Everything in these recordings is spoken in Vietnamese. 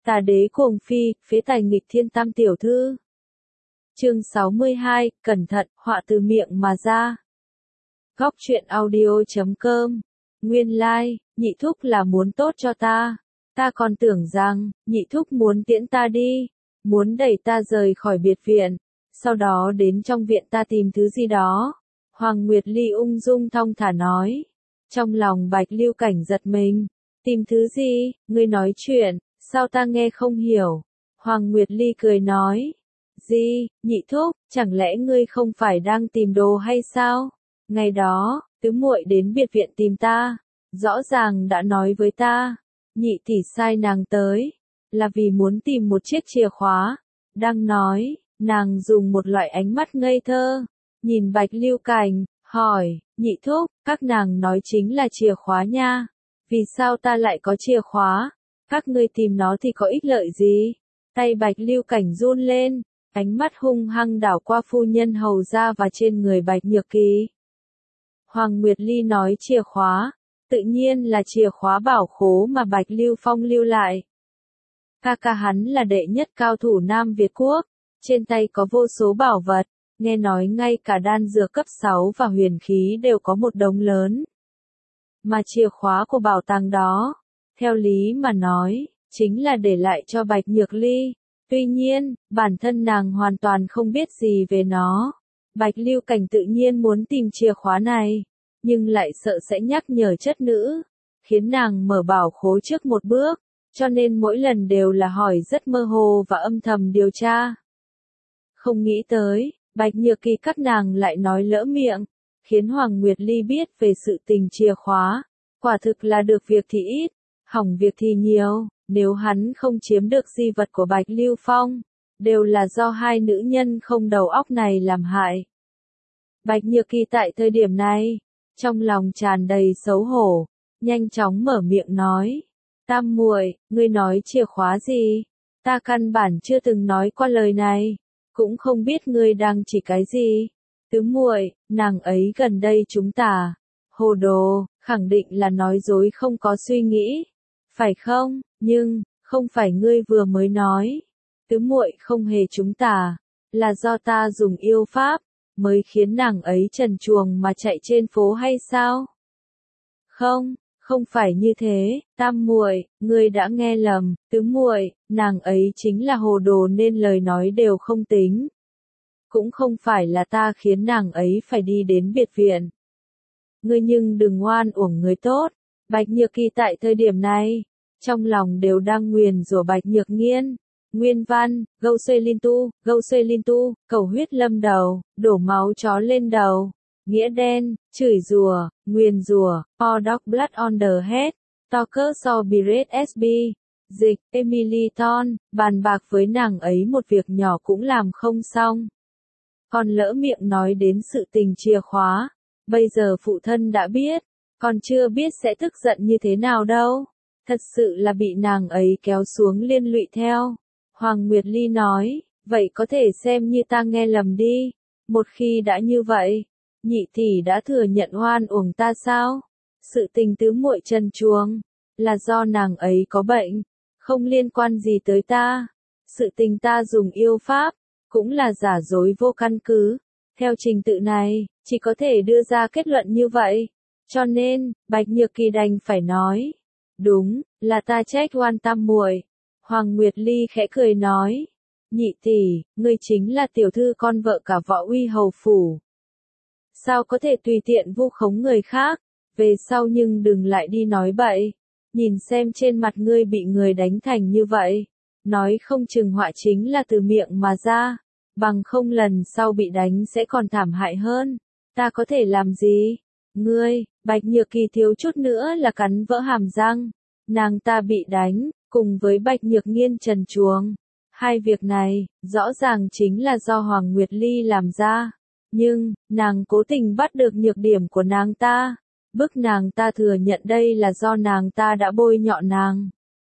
Tà đế cuồng phi, phế tài nghịch thiên tam tiểu thư. Chương 62, cẩn thận, họa từ miệng mà ra. Góc truyện audio.com. Nguyên lai, nhị thúc là muốn tốt cho ta. Ta còn tưởng rằng, nhị thúc muốn tiễn ta đi, muốn đẩy ta rời khỏi biệt viện, sau đó đến trong viện ta tìm thứ gì đó. Hoàng Nguyệt Ly ung dung thong thả nói. Trong lòng Bạch Lưu Cảnh giật mình. Tìm thứ gì, ngươi nói chuyện, sao ta nghe không hiểu? Hoàng Nguyệt Ly cười nói. Gì, nhị thúc, chẳng lẽ ngươi không phải đang tìm đồ hay sao? Ngày đó, tứ muội đến biệt viện tìm ta, rõ ràng đã nói với ta, nhị tỷ sai nàng tới, là vì muốn tìm một chiếc chìa khóa. Đang nói, nàng dùng một loại ánh mắt ngây thơ, nhìn Bạch Lưu Cảnh, hỏi, nhị thúc, các nàng nói chính là chìa khóa nha, vì sao ta lại có chìa khóa? Các ngươi tìm nó thì có ích lợi gì? Tay Bạch Lưu Cảnh run lên, ánh mắt hung hăng đảo qua phu nhân hầu gia và trên người Bạch Nhược Kỳ. Hoàng Nguyệt Ly nói chìa khóa, tự nhiên là chìa khóa bảo khố mà Bạch Lưu Phong lưu lại. Ca ca hắn là đệ nhất cao thủ Nam Việt Quốc, trên tay có vô số bảo vật, nghe nói ngay cả đan dược cấp 6 và huyền khí đều có một đống lớn. Mà chìa khóa của bảo tàng đó, theo lý mà nói, chính là để lại cho Bạch Nhược Ly. Tuy nhiên, bản thân nàng hoàn toàn không biết gì về nó. Bạch Lưu Cảnh tự nhiên muốn tìm chìa khóa này, nhưng lại sợ sẽ nhắc nhở chất nữ, khiến nàng mở bảo khố trước một bước, cho nên mỗi lần đều là hỏi rất mơ hồ và âm thầm điều tra. Không nghĩ tới, Bạch Nhược Kỳ các nàng lại nói lỡ miệng, khiến Hoàng Nguyệt Ly biết về sự tình chìa khóa. Quả thực là được việc thì ít, hỏng việc thì nhiều, nếu hắn không chiếm được di vật của Bạch Lưu Phong, đều là do hai nữ nhân không đầu óc này làm hại. Bạch Nhược Kỳ tại thời điểm này, trong lòng tràn đầy xấu hổ, nhanh chóng mở miệng nói, tam muội, ngươi nói chìa khóa gì? Ta căn bản chưa từng nói qua lời này, cũng không biết ngươi đang chỉ cái gì. Tứ muội, nàng ấy gần đây chúng ta, hồ đồ, khẳng định là nói dối không có suy nghĩ, phải không? Nhưng, không phải ngươi vừa mới nói, tứ muội không hề chúng ta, là do ta dùng yêu pháp, mới khiến nàng ấy trần truồng mà chạy trên phố hay sao? Không, không phải như thế, tam muội, ngươi đã nghe lầm, tứ muội, nàng ấy chính là hồ đồ nên lời nói đều không tính. Cũng không phải là ta khiến nàng ấy phải đi đến biệt viện. Ngươi nhưng đừng oan uổng người tốt. Bạch Nhược Kỳ tại thời điểm này, trong lòng đều đang nguyền rủa Bạch Nhược Nghiên. Nguyên văn, gâu xuê linh tu, cầu huyết lâm đầu, đổ máu chó lên đầu. Nghĩa đen, chửi rủa, nguyền rủa, pour dog blood on the head, talker so pirate SB. Dịch, Emily Thorne, bàn bạc với nàng ấy một việc nhỏ cũng làm không xong. Còn lỡ miệng nói đến sự tình chìa khóa, bây giờ phụ thân đã biết, còn chưa biết sẽ tức giận như thế nào đâu. Thật sự là bị nàng ấy kéo xuống liên lụy theo. Hoàng Nguyệt Ly nói, vậy có thể xem như ta nghe lầm đi. Một khi đã như vậy, nhị tỷ đã thừa nhận oan uổng ta sao? Sự tình tứ muội trần truồng, là do nàng ấy có bệnh, không liên quan gì tới ta. Sự tình ta dùng yêu pháp, cũng là giả dối vô căn cứ. Theo trình tự này, chỉ có thể đưa ra kết luận như vậy. Cho nên, Bạch Nhược Kỳ đành phải nói, đúng, là ta trách oan tam muội. Hoàng Nguyệt Ly khẽ cười nói, nhị tỷ, ngươi chính là tiểu thư con vợ cả Võ Uy hầu phủ. Sao có thể tùy tiện vu khống người khác, về sau nhưng đừng lại đi nói bậy. Nhìn xem trên mặt ngươi bị người đánh thành như vậy, nói không chừng họa chính là từ miệng mà ra, bằng không lần sau bị đánh sẽ còn thảm hại hơn. Ta có thể làm gì? Ngươi, Bạch Nhược Kỳ thiếu chút nữa là cắn vỡ hàm răng. Nàng ta bị đánh, cùng với Bạch Nhược Nghiên trần truồng. Hai việc này, rõ ràng chính là do Hoàng Nguyệt Ly làm ra. Nhưng, nàng cố tình bắt được nhược điểm của nàng ta, bức nàng ta thừa nhận đây là do nàng ta đã bôi nhọ nàng.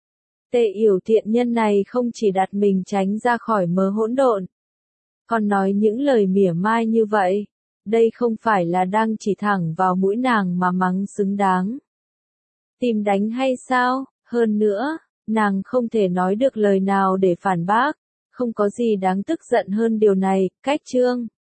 Tề Yểu thiện nhân này không chỉ đặt mình tránh ra khỏi mớ hỗn độn, còn nói những lời mỉa mai như vậy, đây không phải là đang chỉ thẳng vào mũi nàng mà mắng xứng đáng. Tìm đánh hay sao? Hơn nữa, Nàng không thể nói được lời nào để phản bác, không có gì đáng tức giận hơn điều này, cách Trương